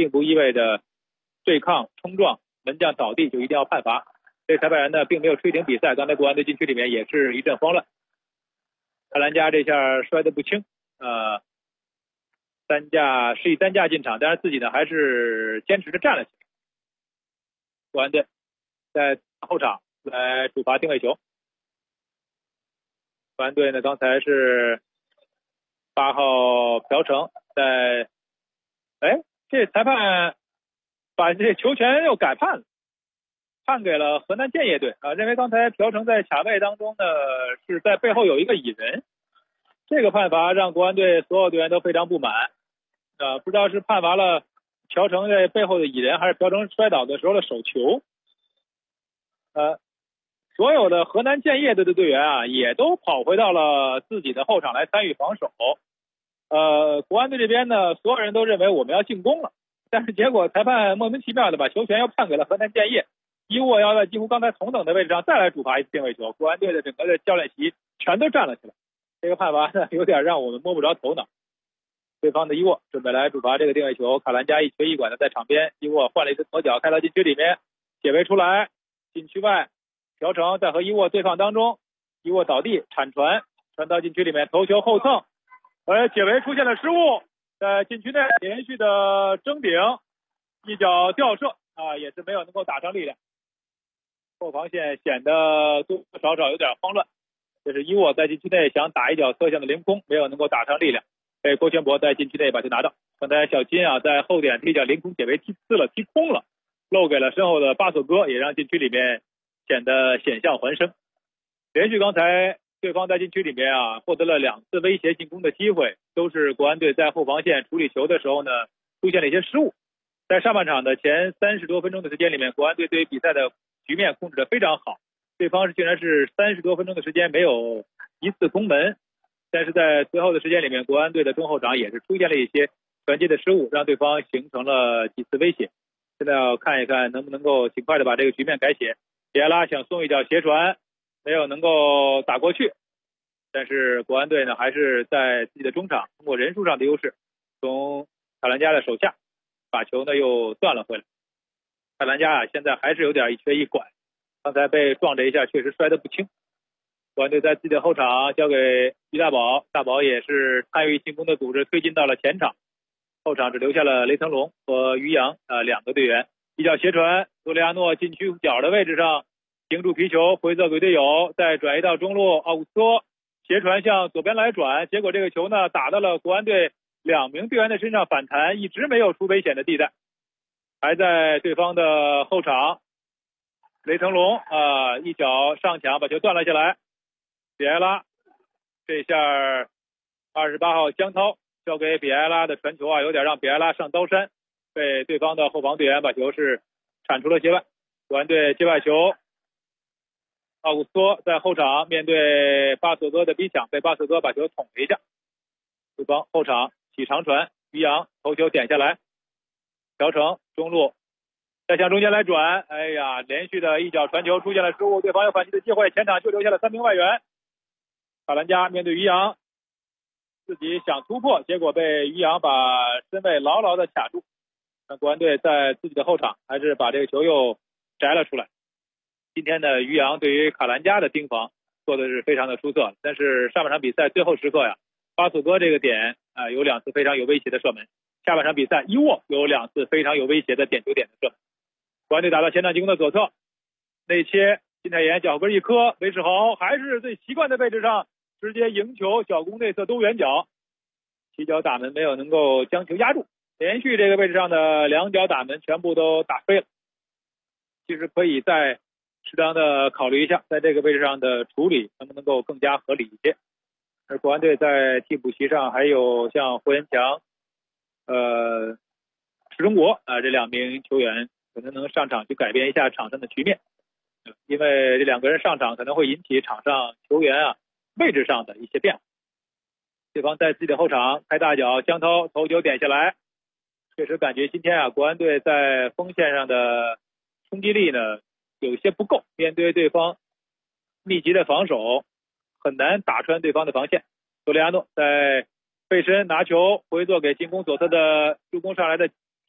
并不意味着对抗冲撞门将倒地就一定要判罚。这裁判员呢并没有吹停比赛，刚才国安队禁区里面也是一阵慌乱。卡兰加这下摔得不轻，以担架进场，但是自己呢还是坚持着站了起来。国安队在后场来主罚定位球。国安队呢刚才是8号朴成在，这裁判把这球权又改判了，判给了河南建业队认为刚才朴成在卡位当中呢是在背后有一个蚁人，这个判罚让国安队所有队员都非常不满不知道是判罚了朴成在背后的蚁人，还是朴成摔倒的时候的手球。所有的河南建业队的队员也都跑回到了自己的后场来参与防守。国安队这边呢，所有人都认为我们要进攻了，但是结果裁判莫名其妙的把球权又判给了河南建业，伊沃要在几乎刚才同等的位置上再来主罚一次定位球，国安队的整个的教练席全都站了起来。这个判罚呢有点让我们摸不着头脑。对方的伊沃准备来主罚这个定位球，卡兰加一瘸一拐的在场边，伊沃换了一只左脚开到禁区里面，解围出来，禁区外朴成在和伊沃对抗当中，伊沃倒地铲传到禁区里面，头球后蹭，解围出现了失误，在禁区内连续的争顶，一脚吊射也是没有能够打上力量，后防线显得多多少少有点慌乱。这是伊沃在禁区内想打一脚侧向的凌空，没有能够打上力量，被郭全博在禁区内把球拿到。刚才小金在后点踢脚凌空解围踢空了，漏给了身后的巴索戈，也让禁区里面显得险象环生。连续刚才对方在禁区里面获得了2次威胁进攻的机会，都是国安队在后防线处理球的时候呢出现了一些失误。在上半场的前30多分钟的时间里面，国安队对于比赛的局面控制得非常好，对方竟然是30多分钟的时间没有一次攻门，但是在随后的时间里面，国安队的中后场也是出现了一些传接的失误，让对方形成了几次威胁。现在要看一看能不能够尽快的把这个局面改写。比埃拉想送一脚斜传，没有能够打过去，但是国安队呢还是在自己的中场通过人数上的优势，从卡兰加的手下把球呢又断了回来。卡兰加现在还是有点一瘸一拐，刚才被撞这一下确实摔得不轻。国安队在自己的后场交给于大宝，大宝也是参与进攻的组织推进到了前场，后场只留下了雷腾龙和于洋2个队员。一脚斜传，多利亚诺禁区角的位置上停住皮球，回赠给队友，再转移到中路，奥古斯托斜传向左边来转，结果这个球呢打到了国安队2名队员的身上反弹，一直没有出危险的地带，还在对方的后场。雷腾龙一脚上抢把球断了下来，比埃拉这下28号江涛交给比埃拉的传球有点让比埃拉上刀山，被对方的后防队员把球是铲出了界外。国安队界外球，奥古斯托在后场面对巴索戈的逼抢，被巴索戈把球捅了一下。对方后场起长传，于洋头球点下来，朴成中路再向中间来转，连续的一脚传球出现了失误，对方有反击的机会，前场就留下了3名外援。卡兰加面对于洋，自己想突破，结果被于洋把身位牢牢的卡住。那国安队在自己的后场还是把这个球又摘了出来。今天的于洋对于卡兰加的盯防做的是非常的出色，但是上半场比赛最后时刻巴索戈这个点有2次非常有威胁的射门，下半场比赛伊沃有2次非常有威胁的点球点的射门。国安队打到前场进攻的左侧，内切金泰妍脚跟一磕，韦世豪还是最习惯的位置上直接迎球小攻内侧兜圆角，起脚打门没有能够将球压住，连续这个位置上的2脚打门全部都打飞了。其实可以再适当的考虑一下，在这个位置上的处理能不能够更加合理一些。而国安队在替补席上还有像胡延强、石中国这2名球员可能能上场去改变一下场上的局面，因为这2个人上场可能会引起场上球员位置上的一些变化。对方在自己的后场开大脚，江涛头球点下来，确实感觉今天国安队在锋线上的冲击力呢有些不够，面对对方密集的防守很难打穿对方的防线。多利亚诺在背身拿球回做给进攻左侧的助攻上来的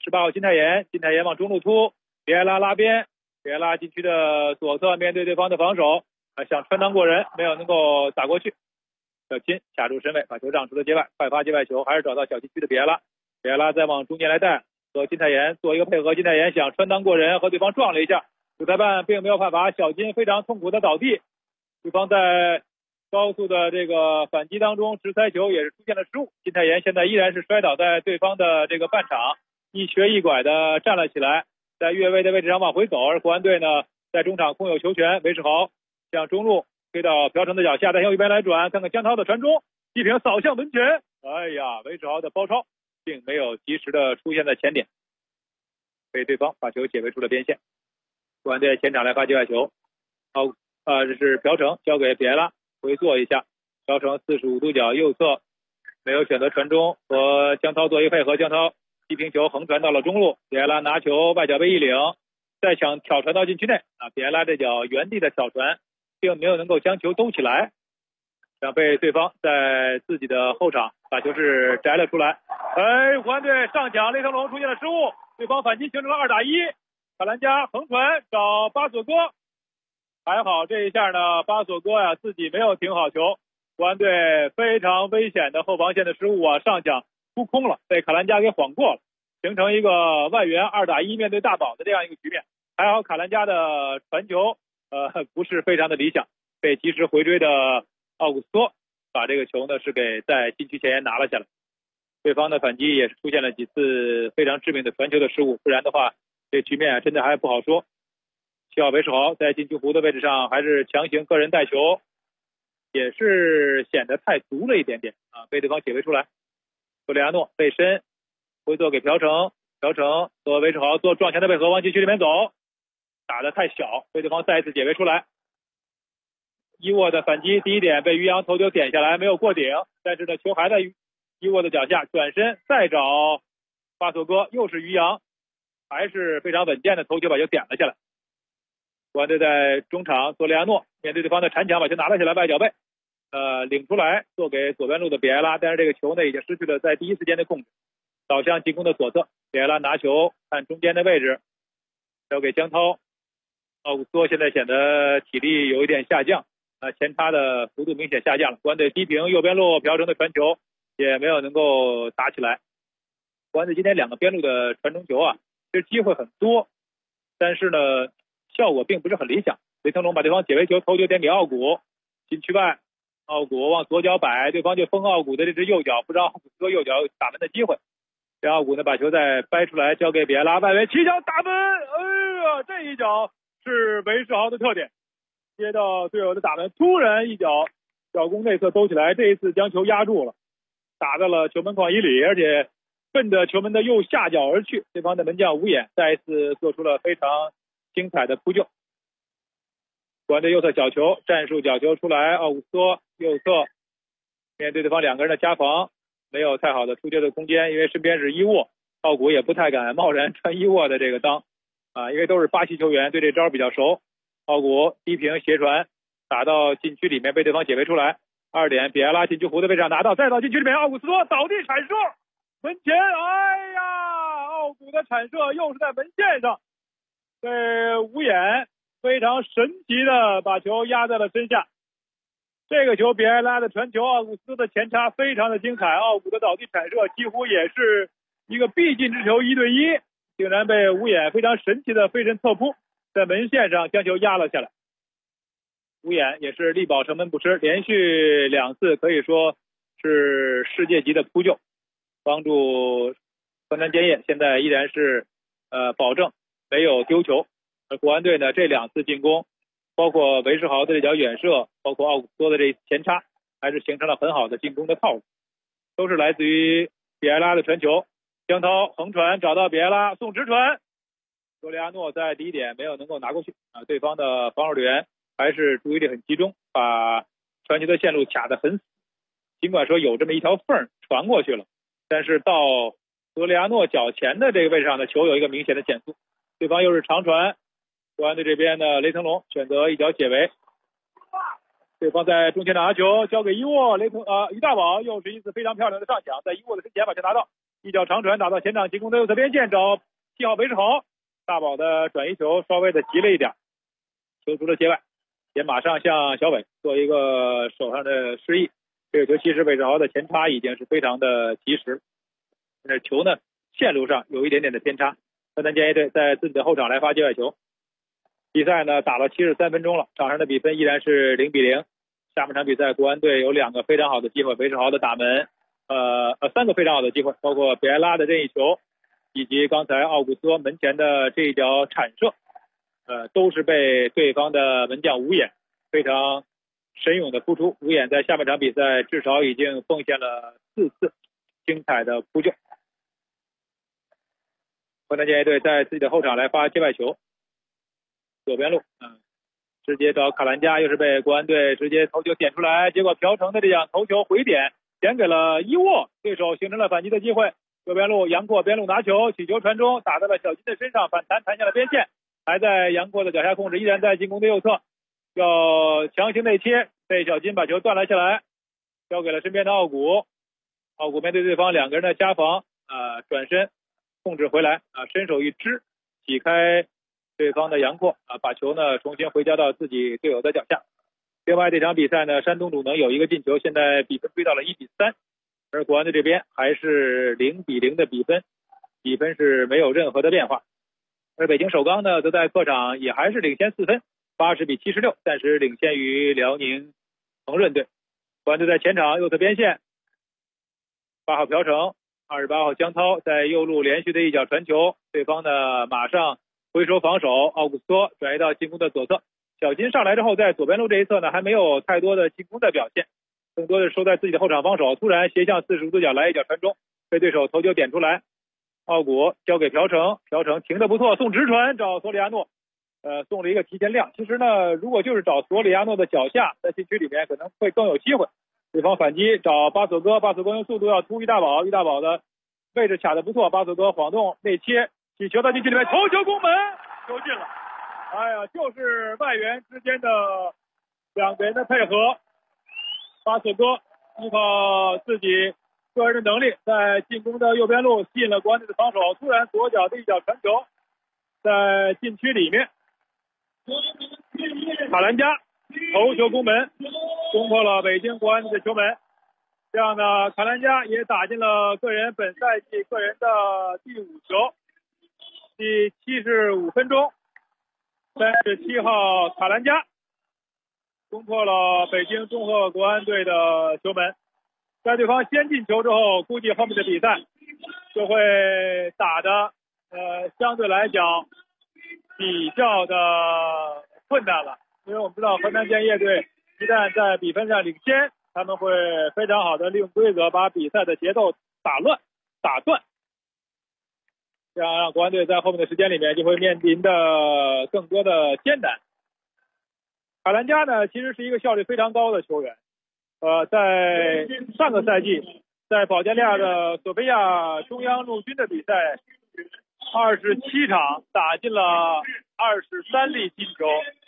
18号金泰妍，金泰妍往中路突，别埃拉拉边，别埃拉禁区的左侧面对对方的防守，想穿裆过人，没有能够打过去。小金卡住身位，把球让出了界外，快发界外球，还是找到小禁区的别埃拉，别埃拉再往中间来带，和金泰妍做一个配合，金泰妍想穿裆过人，和对方撞了一下，主裁判并没有判罚，小金非常痛苦的倒地。对方在高速的这个反击当中，直塞球也是出现了失误。金泰妍现在依然是摔倒在对方的这个半场，一瘸一拐的站了起来，在越位的位置上往回走。而国安队呢，在中场空有球权，韦世豪向中路推到朴成的脚下，再向右边来转，看看江涛的传中，一平扫向门前。哎呀，韦世豪的包抄并没有及时的出现在前点，被对方把球解围出了边线。国安队前场来发界外球，这是朴成交给别拉回做一下，朴成45度角右侧没有选择传中，和江涛做一个配合，江涛低平球横传到了中路，别拉拿球外脚背一领，再抢挑传到禁区内别拉这脚原地的挑传并没有能够将球兜起来，想被对方在自己的后场把球是摘了出来。国安队上抢，雷腾龙出现了失误，对方反击形成了2打1，卡兰加横传找巴索戈，还好这一下呢，巴索戈呀自己没有停好球，国安队非常危险的后防线的失误上抢扑空了，被卡兰加给晃过了，形成一个外援2打1面对大宝的这样一个局面。还好卡兰加的传球不是非常的理想，被及时回追的奥古斯托把这个球呢是给在禁区前沿拿了下来。对方的反击也是出现了几次非常致命的传球的失误，不然的话这局面真的还不好说。7号韦世豪在禁区弧的位置上还是强行个人带球，也是显得太足了一点点被对方解围出来。索里亚诺背身回做给朴成，朴成和韦世豪做撞前的配合，往禁区里面走，打得太小，被对方再一次解围出来。伊沃的反击第一点被于洋头球点下来，没有过顶，但是呢球还在伊沃的脚下，转身再找巴索戈，又是于洋，还是非常稳健的头球把球点了下来。国安队在中场，索里亚诺面对对方的缠抢把球拿了下来，外脚背领出来做给左边路的比埃拉，但是这个球呢已经失去了在第一时间的控制，导向进攻的左侧，比埃拉拿球看中间的位置交给江涛，奥古斯托现在显得体力有一点下降前插的幅度明显下降了。国安队低平右边路朴成的传球也没有能够打起来。国安队今天2个边路的传中球其实机会很多，但是呢效果并不是很理想。雷腾龙把对方解围球头球点给奥古，禁区外奥古往左脚摆，对方就封奥古的这只右脚，不知道奥古斯托右脚打门的机会，让奥古呢把球再掰出来交给比埃拉，外围起脚打门，这一脚是韦世豪的特点，接到队友的打门，突然一脚小攻内侧兜起来，这一次将球压住了，打到了球门框以里，而且奔着球门的右下角而去。对方的门将吴衍再一次做出了非常精彩的扑救。国安队右侧角球，战术角球出来，奥古斯托右侧面对对方2个人的夹防，没有太好的出球的空间，因为身边是伊沃，奥古也不太敢贸然穿伊沃的这个裆因为都是巴西球员，对这招比较熟。奥古低平斜传打到禁区里面，被对方解围出来，2点，比埃拉禁区弧的位置上拿到，再到禁区里面，奥古斯托倒地铲射门前，哎呀，奥古的铲射又是在门线上，被吴衍非常神奇的把球压在了身下。这个球比埃拉的传球，奥古斯托的前插非常的精彩，奥古的倒地铲射几乎也是一个必进之球，1对1，竟然被吴衍非常神奇的飞身侧扑，在门线上将球压了下来。吴衍也是力保城门不失，连续2次可以说是世界级的扑救，帮助河南建业现在依然是保证没有丢球。而国安队呢这2次进攻，包括韦世豪的这脚远射，包括奥古斯托的这前插，还是形成了很好的进攻的套路，都是来自于比埃拉的传球。江涛横传找到比埃拉送直传，索里亚诺在第一点没有能够拿过去对方的防守队员还是注意力很集中，把传球的线路卡得很死，尽管说有这么一条缝传过去了，但是到索里亚诺脚前的这个位置上的球有一个明显的减速，对方又是长传，国安队这边的雷腾龙选择一脚解围，对方在中前场拿球交给伊沃，于大宝又是一次非常漂亮的上抢，在伊沃的身前把球拿到， 一脚长传打到前场进攻的右侧边线，找7号韦世豪，大宝的转移球稍微的急了一点，球出了界外，也马上向小伟做一个手上的示意。这个球其实韦世豪的前插已经是非常的及时，但是球呢线路上有一点点的偏差。河南建业队在自己的后场来发界外球。比赛呢打了73分钟了，场上的比分依然是0-0。下半场比赛，国安队有2个非常好的机会，韦世豪的打门，3个非常好的机会，包括比埃拉的任意球，以及刚才奥古斯托门前的这一脚铲射，都是被对方的门将吴衍非常神勇的扑出。吴衍在下半场比赛至少已经奉献了4次精彩的扑救。河南建业队在自己的后场来发界外球，左边路，直接找卡兰加，又是被国安队直接头球点出来，结果朴成的这样头球回点给了伊沃，对手形成了反击的机会。右边路杨阔边路拿球，起球传中，打到了小金的身上，反弹弹向了边线，还在杨阔的脚下控制，依然在进攻的右侧，要强行内切，被小金把球断了下来，交给了身边的奥古。奥古面对对方2个人的夹防，转身控制回来，伸手一支，挤开对方的杨阔，把球呢重新回交到自己队友的脚下。另外这场比赛呢，山东鲁能有一个进球，现在比分追到了1-3，而国安队这边还是0-0的比分，比分是没有任何的变化。而北京首钢呢，则在客场也还是领先4分，80-76，暂时领先于辽宁恒润队。国安队在前场右侧边线，8号朴成，28号江涛在右路连续的一脚传球，对方呢马上回收防守，奥古斯托转移到进攻的左侧。小金上来之后，在左边路这一侧呢，还没有太多的进攻的表现，更多的收在自己的后场防守。突然斜向45度角来一脚传中，被对手头球点出来。奥古交给朴成，朴成停得不错，送直传找索里亚诺，送了一个提前亮。其实呢，如果就是找索里亚诺的脚下，在禁区里面可能会更有机会。对方反击找巴索戈，巴索戈用速度要突于大宝，于大宝的位置卡得不错，巴索戈晃动内切，起球到禁区里面，头球攻门，球进了。哎呀，就是外援之间的2个人的配合，巴索戈依靠自己个人的能力，在进攻的右边路吸引了国安队的防守，突然左脚的一脚传球，在禁区里面，卡兰加头球攻门，攻破了北京国安队的球门。这样呢，卡兰加也打进了个人本赛季个人的第5球。第75分钟，37号卡兰加攻破了北京综合国安队的球门。在对方先进球之后，估计后面的比赛就会打的相对来讲比较的困难了，因为我们知道河南建业队一旦在比分上领先，他们会非常好的利用规则把比赛的节奏打断，这样让国安队在后面的时间里面就会面临的更多的艰难。卡兰加呢，其实是一个效率非常高的球员，在上个赛季在保加利亚的索菲亚中央陆军的比赛27场打进了23粒进球，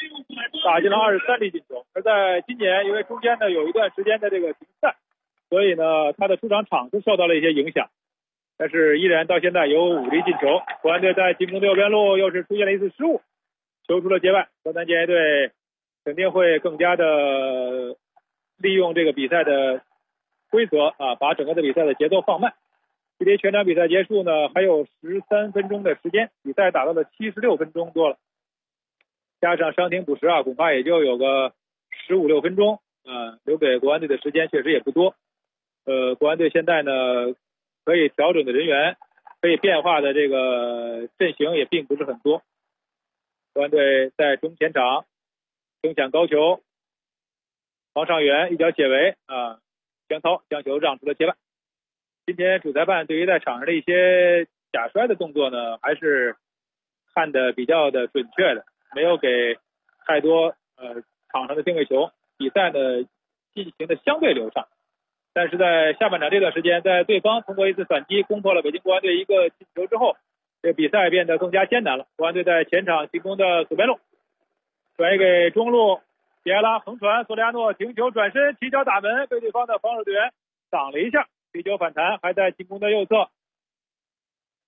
而在今年因为中间呢有一段时间的这个停赛，所以呢他的出场场次受到了一些影响，但是依然到现在有5粒进球。国安队在进攻的右边路又是出现了一次失误，球出了界外。河南建业队肯定会更加的利用这个比赛的规则把整个的比赛的节奏放慢。距离全场比赛结束呢还有13分钟的时间，比赛打到了76分钟多了，加上伤停补时恐怕也就有个15-16分钟，留给国安队的时间确实也不多。国安队现在呢可以调整的人员，可以变化的这个阵型也并不是很多。国安队在中前场争抢高球，王上元一脚解围，江涛将球让出了界外。今天主裁判对于在场上的一些假摔的动作呢，还是看得比较的准确的，没有给太多场上的定位球，比赛呢进行的相对流畅。但是在下半场这段时间，在对方通过一次反击攻破了北京国安队一个进球之后，这个比赛变得更加艰难了。国安队在前场进攻的左边路转移给中路，比埃拉横传，索里亚诺停球转身起脚打门，被对方的防守队员挡了一下，踢球反弹，还在进攻的右侧，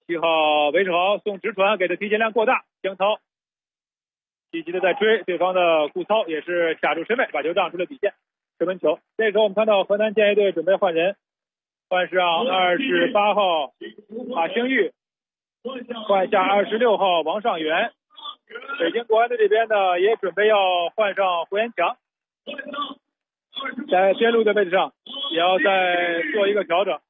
7号韦世豪送直传，给的提前量过大，江涛积极的在追，对方的顾操也是卡住身位，把球让出了底线，射门球。这时候我们看到河南建业队准备换人，换上28号马兴玉，换下26号王上元。北京国安队这边呢也准备要换上胡延强，在边路的位置上也要再做一个调整。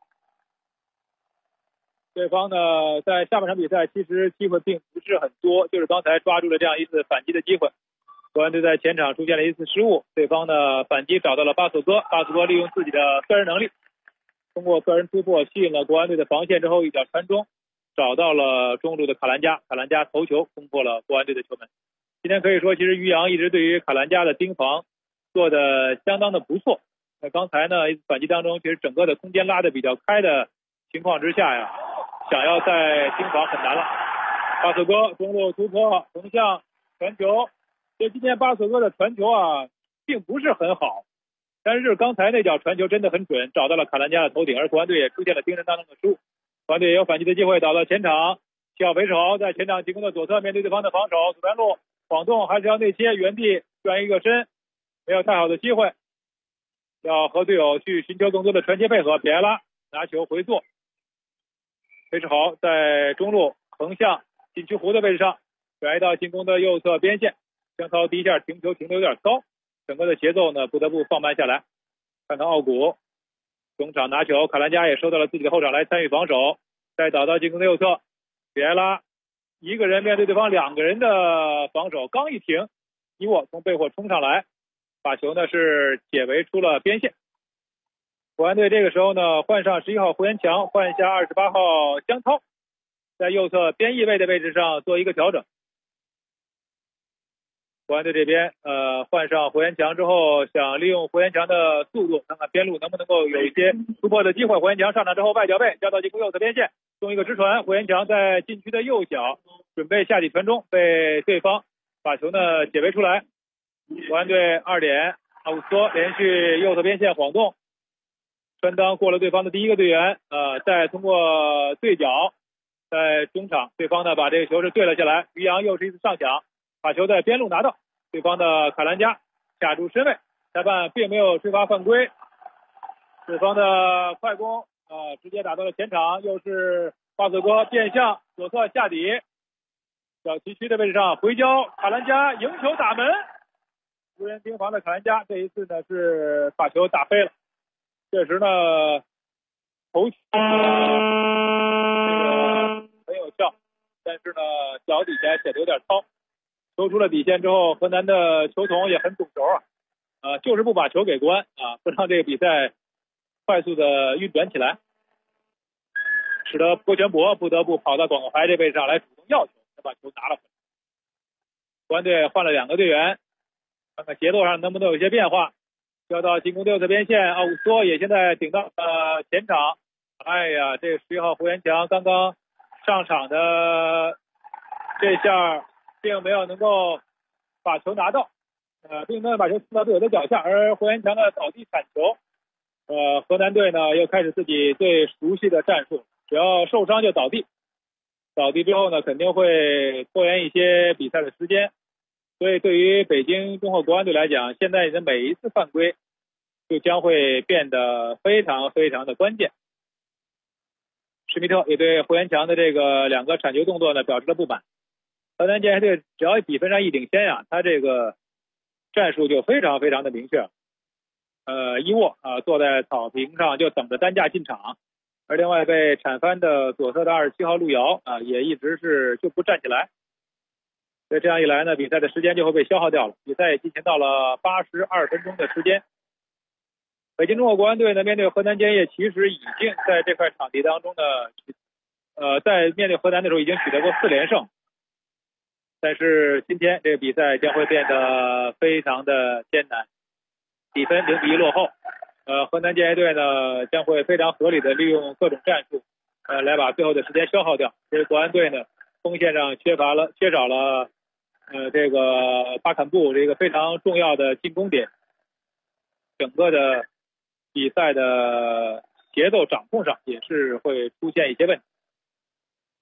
对方呢在下半场比赛其实机会并不是很多，就是刚才抓住了这样一次反击的机会。国安队在前场出现了一次失误，对方呢反击找到了巴索戈，巴索戈利用自己的个人能力，通过个人突破吸引了国安队的防线之后一脚传中，找到了中路的卡兰加，卡兰加头球攻破了国安队的球门。今天可以说其实于洋一直对于卡兰加的盯防做的相当的不错。那刚才呢反击当中其实整个的空间拉的比较开的情况之下呀，想要再盯防很难了。巴索戈中路突破横向传球，这今天巴索戈的传球啊并不是很好，但是刚才那脚传球真的很准，找到了卡兰加的头顶，而国安队也出现了精神当中的失误。国安队也有反击的机会，倒到前场7号韦世豪在前场进攻的左侧，面对对方的防守，左边路晃动还是要内切，原地转一个身，没有太好的机会，要和队友去寻求更多的传接配合。比埃拉拿球回做，韦世豪在中路横向禁区弧的位置上转移到进攻的右侧边线，江涛第一下停球停的有点高，整个的节奏呢不得不放慢下来。看看奥古中场拿球，卡兰加也收到了自己的后场来参与防守，再倒到进攻的右侧，比埃拉一个人面对对方2个人的防守，刚一停，伊沃从背后冲上来，把球呢是解围出了边线。国安队这个时候呢换上11号胡延强，换下28号江涛，在右侧边翼位的位置上做一个调整。国安队这边换上胡延强之后，想利用胡延强的速度，看看边路能不能够有一些突破的机会。胡延强上场之后外脚背交到进攻右侧边线，送一个直传，胡延强在禁区的右脚准备下底传中，被对方把球呢解围出来。国安队2点，阿乌斯托连续右侧边线晃动，穿裆过了对方的第一个队员，再通过对角在中场，对方呢把这个球是对了下来，于洋又是一次上抢，把球在边路拿到，对方的卡兰加卡住身位，裁判并没有吹罚犯规，对方的快攻直接打到了前场，又是巴索戈变向左侧下底，小旗区的位置上回交，卡兰加迎球打门，无人盯防的卡兰加这一次呢是把球打飞了，确实呢头球很有效，但是呢脚底下显得有点糙，球出了底线之后，河南的球童也很懂球就是不把球给国安不让这个比赛快速的运转起来，使得郭全博不得不跑到广告牌这位置上来主动要球，才把球拿了回来。国安队换了2个队员，看看节奏上能不能有一些变化。交到进攻右侧边线，奥乌斯托也现在顶到前场。哎呀，这11号胡延强刚刚上场的这下并没有能够把球拿到，并没有把球送到队友的脚下，而胡延强的倒地铲球，河南队呢又开始自己最熟悉的战术，只要受伤就倒地，倒地之后呢肯定会拖延一些比赛的时间，所以对于北京中赫国安队来讲，现在的每一次犯规就将会变得非常非常的关键。施密特也对胡延强的这个2个铲球动作呢表示了不满。河南建业队只要比分上一领先他这个战术就非常非常的明确。伊沃坐在草坪上就等着担架进场，而另外被铲翻的左侧的27号路遥也一直是就不站起来。所以这样一来呢，比赛的时间就会被消耗掉了。比赛也进行到了82分钟的时间。北京中赫国安队呢面对河南建业，其实已经在这块场地当中呢，在面对河南的时候已经取得过4连胜。但是今天这个比赛将会变得非常的艰难，比分0-1落后。河南建业队呢将会非常合理的利用各种战术，来把最后的时间消耗掉。其实国安队呢锋线上缺少了这个巴坎布这个非常重要的进攻点，整个的比赛的节奏掌控上也是会出现一些问题。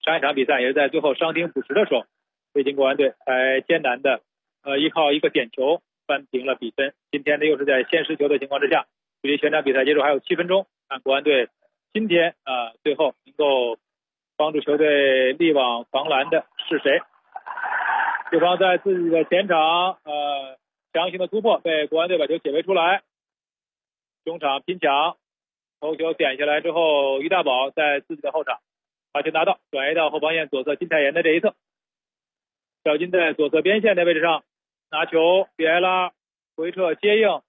上一场比赛也是在最后伤停补时的时候，北京国安队才艰难的依靠一个点球扳平了比分。今天呢又是在先失球的情况之下，距离全场比赛结束还有7分钟，看国安队今天最后能够帮助球队力挽狂澜的是谁？对方在自己的前场强行的突破，被国安队把球解围出来。中场拼抢，头球点下来之后，于大宝在自己的后场把球拿到，转移到后防线左侧金泰妍的这一侧。小金在左侧边线的位置上拿球，比埃拉回撤接应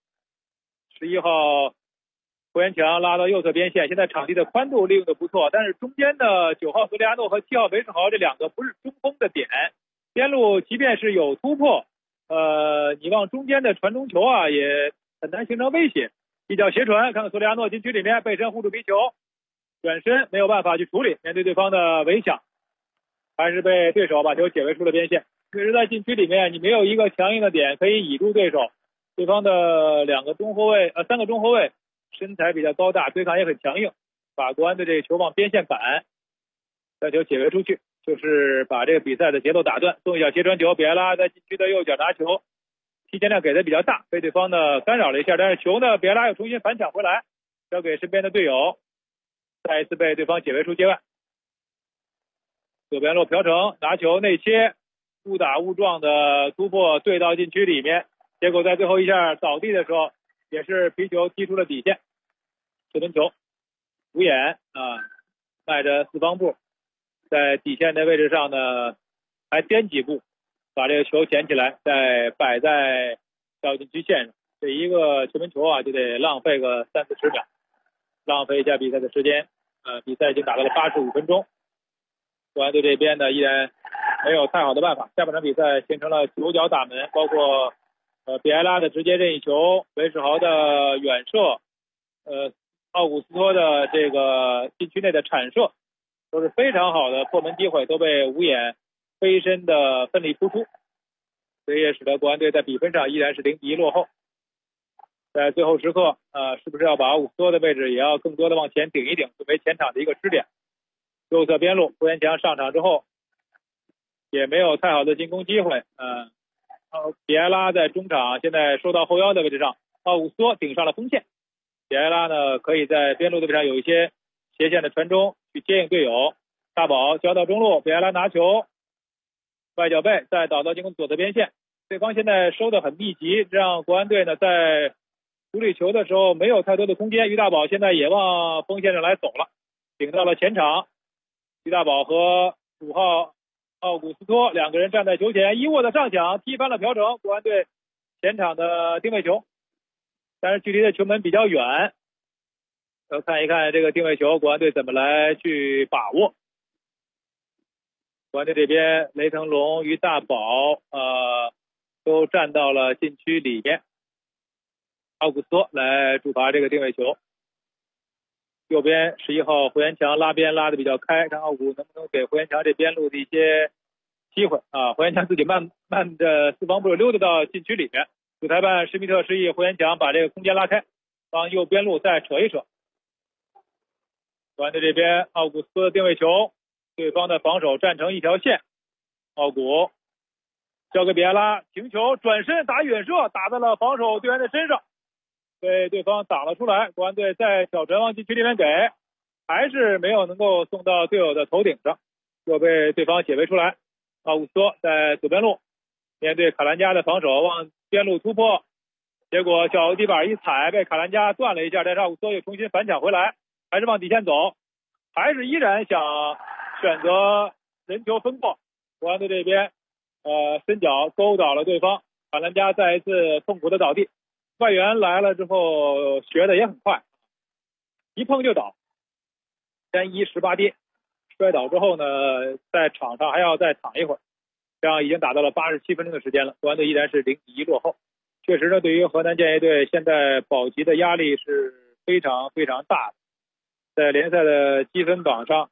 ，11号胡延强拉到右侧边线。现在场地的宽度利用的不错，但是中间的9号索里亚诺和7号韦世豪这两个不是中锋的点，边路即便是有突破，你往中间的传中球也很难形成威胁。一脚斜传，看看索里亚诺禁区里面背身护住皮球，转身没有办法去处理，面对对方的围抢，还是被对手把球解围出了边线。确实在禁区里面你没有一个强硬的点可以倚住对手，对方的3个中后卫身材比较高大，对抗也很强硬，把国安队这个球往边线赶，将球解围出去，就是把这个比赛的节奏打断。送一脚斜传球，比埃拉在禁区的右脚拿球，提前量给的比较大，被对方呢干扰了一下，但是球呢比埃拉又重新反抢回来，交给身边的队友，再一次被对方解围出界外。左边路朴成拿球内切，误打误撞的突破对到禁区里面，结果在最后一下倒地的时候也是皮球踢出了底线。射门球，吴衍迈着4方步，在底线的位置上呢还颠几步，把这个球捡起来，再摆在小禁区线上。这一个球门球就得浪费个30-40秒，浪费一下比赛的时间。比赛已经打到了85分钟，国安队这边呢依然没有太好的办法。下半场比赛形成了9脚打门，包括比埃拉的直接任意球，韦世豪的远射，奥古斯托的这个禁区内的铲射，都是非常好的破门机会，都被吴衍飞身的奋力突出，所以也使得国安队在比分上依然是0-1落后。在最后时刻是不是要把奥古斯托的位置也要更多的往前顶一顶，作为前场的一个支点。右侧边路胡延强上场之后也没有太好的进攻机会，比埃拉在中场现在收到后腰的位置上，奥古斯托顶上了锋线，比埃拉呢可以在边路的位置上有一些斜线的传中去接应队友。大宝交到中路，比埃拉拿球外脚背再倒到进攻左侧边线，对方现在收的很密集，这让国安队呢在处理球的时候没有太多的空间。于大宝现在也往锋线上来走了，顶到了前场，于大宝和5号奥古斯托两个人站在球前，一握的上抢踢翻了朴成，国安队前场的定位球，但是距离的球门比较远，要看一看这个定位球国安队怎么来去把握。国安队这边雷腾龙、于大宝都站到了禁区里面，奥古斯托来主罚这个定位球。右边11号胡延强拉边拉的比较开，看奥古能不能给胡延强这边路的一些机会胡延强自己慢着4方步溜达到禁区里面，主裁判施密特示意胡延强把这个空间拉开，往右边路再扯一扯。国安队这边奥古斯托的定位球，对方的防守站成一条线，奥古交给比埃拉，停球转身打远射，打在了防守队员的身上，被对方挡了出来。国安队在小传往禁区里面给，还是没有能够送到队友的头顶上，又被对方解围出来。奥古斯托在左边路面对卡兰加的防守往边路突破，结果脚底板一踩被卡兰加断了一下，但是奥古斯托又重新反抢回来，还是往底线走，还是依然想选择人球分破。国安队这边伸脚勾倒了对方，卡兰加再一次痛苦的倒地。外援来了之后学的也很快，一碰就倒，3-1-18跌。摔倒之后呢在场上还要再躺一会儿，这样已经打到了87分钟的时间了，国安队依然是0-1落后。确实呢，对于河南建业队现在保级的压力是非常非常大的。在联赛的积分榜上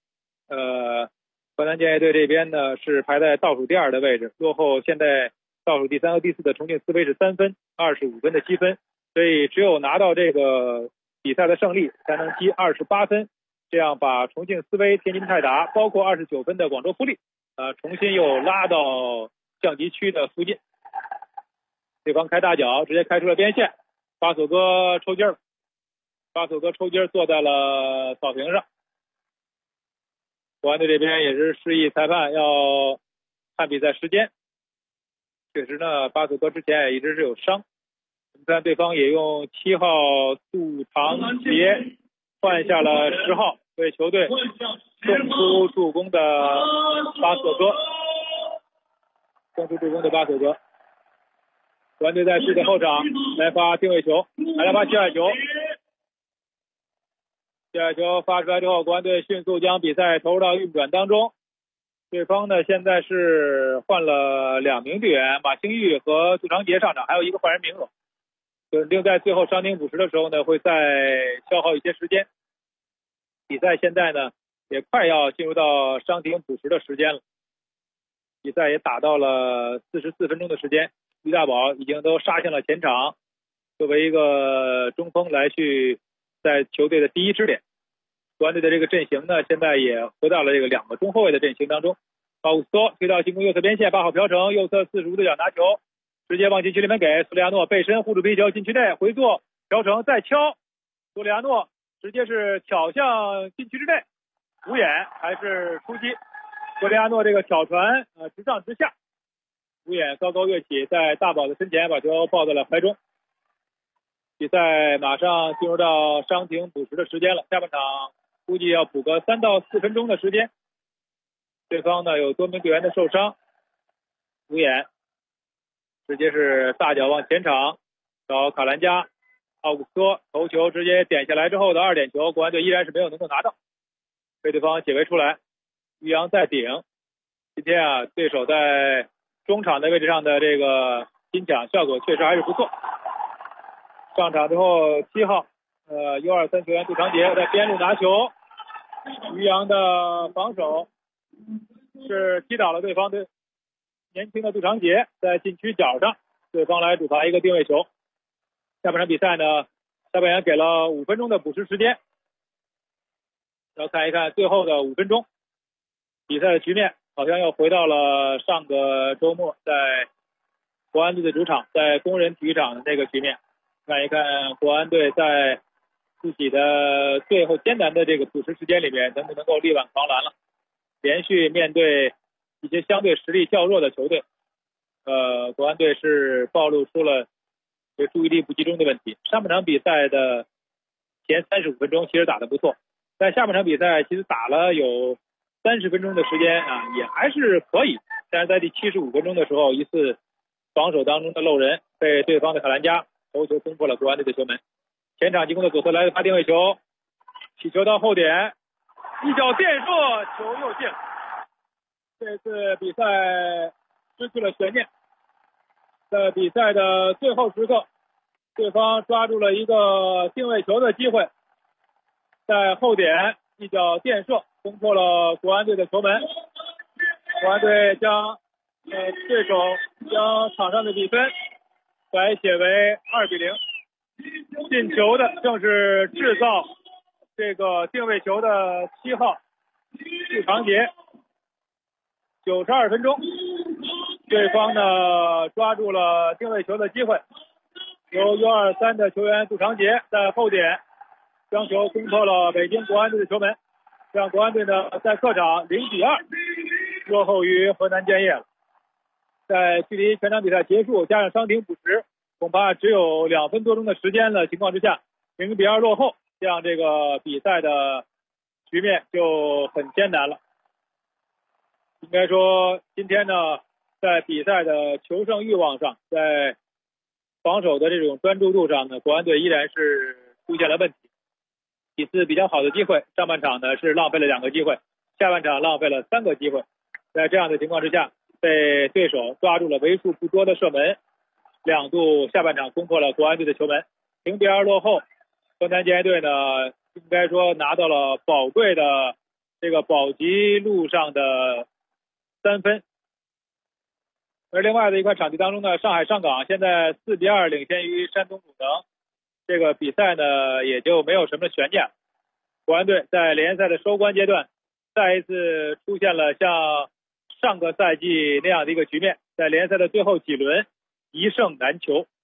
河南建业队这边呢是排在倒数第2的位置，落后现在倒数第3和第4的重庆斯威是3分，25分的积分，所以只有拿到这个比赛的胜利才能积28分， 这样把重庆斯威、天津泰达，包括29分的广州富力，重新又拉到降级区的附近。对方开大脚，直接开出了边线，巴索哥抽筋了。巴索哥抽筋坐在了草坪上。国安队这边也是示意裁判要看比赛时间。确实呢，巴索哥之前也一直是有伤。我们看对方也用7号杜长杰换下了10号，为球队送出助攻的巴索哥。送出助攻的巴索哥。国安队在自己的后场来发定位球，还来发切尔球。切尔球发出来之后，国安队迅速将比赛投入到运转当中。对方呢现在是换了2名队员，马兴玉和杜长杰上场，还有一个换人名额。肯定在最后伤停补时的时候呢，会再消耗一些时间。比赛现在呢也快要进入到伤停补时的时间了。比赛也打到了44分钟的时间，于大宝已经都杀向了前场，作为一个中锋来去在球队的第一支点。国安队的这个阵型呢，现在也回到了这个2个中后卫的阵型当中。奥古斯托推到进攻右侧边线，8号朴成右侧45度角拿球，直接往禁区里面给苏利亚诺背身护住皮球，禁区内回做，朴成再敲，苏利亚诺直接是挑向禁区之内，无眼还是出击。苏利亚诺这个挑传直上直下，无眼高高跃起，在大宝的身前把球抱在了怀中。比赛马上进入到伤停补时的时间了，下半场估计要补个3到4分钟的时间。对方呢有多名队员的受伤，无眼直接是大脚往前场找卡兰加，奥古斯托头球直接点下来之后的2点球，国安队依然是没有能够拿到，被对方解围出来。于洋在顶，今天对手在中场的位置上的这个拼抢效果确实还是不错。上场之后7号U23球员杜长杰在边路拿球，于洋的防守是击倒了对方的年轻的杜长杰，在禁区角上，对方来主罚一个定位球。下半场比赛呢，下半场给了5分钟的补时时间，要看一看最后的5分钟比赛的局面，好像又回到了上个周末在国安队的主场，在工人体育场的那个局面。看一看国安队在自己的最后艰难的这个补时时间里面能不能够力挽狂澜了。连续面对一些相对实力较弱的球队，国安队是暴露出了这注意力不集中的问题。上半场比赛的前35分钟其实打得不错，在下半场比赛其实打了有30分钟的时间也还是可以，但是在第75分钟的时候，一次防守当中的漏人被对方的卡兰加头球攻破了国安队的球门。前场进攻的左侧来发定位球，起球到后点，一脚电射，球又进。这次比赛失去了悬念，在比赛的最后时刻，对方抓住了一个定位球的机会，在后点一脚电射攻破了国安队的球门。国安队将对手将场上的比分改写为2-0。进球的正是制造这个定位球的7号杜长杰。92分钟，对方呢抓住了定位球的机会，由 U23 的球员杜长杰在后点将球攻破了北京国安队的球门，让国安队呢在客场0-2落后于河南建业了。在距离全场比赛结束加上伤停补时恐怕只有2分多钟的时间的情况之下，0-2落后，这样这个比赛的局面就很艰难了。应该说今天呢，在比赛的求胜欲望上，在防守的这种专注度上呢，国安队依然是出现了问题。几次比较好的机会，上半场呢是浪费了2个机会，下半场浪费了3个机会。在这样的情况之下，被对手抓住了为数不多的射门，2度下半场攻破了国安队的球门，0-2落后。河南建业队呢，应该说拿到了宝贵的这个保级路上的3分。而另外的一块场地当中呢，上海上港现在4-2领先于山东鲁能，这个比赛呢也就没有什么悬念。 国安队在联赛的收官阶段，再一次出现了像上个赛季那样的一个局面，在联赛的最后几轮一胜难求。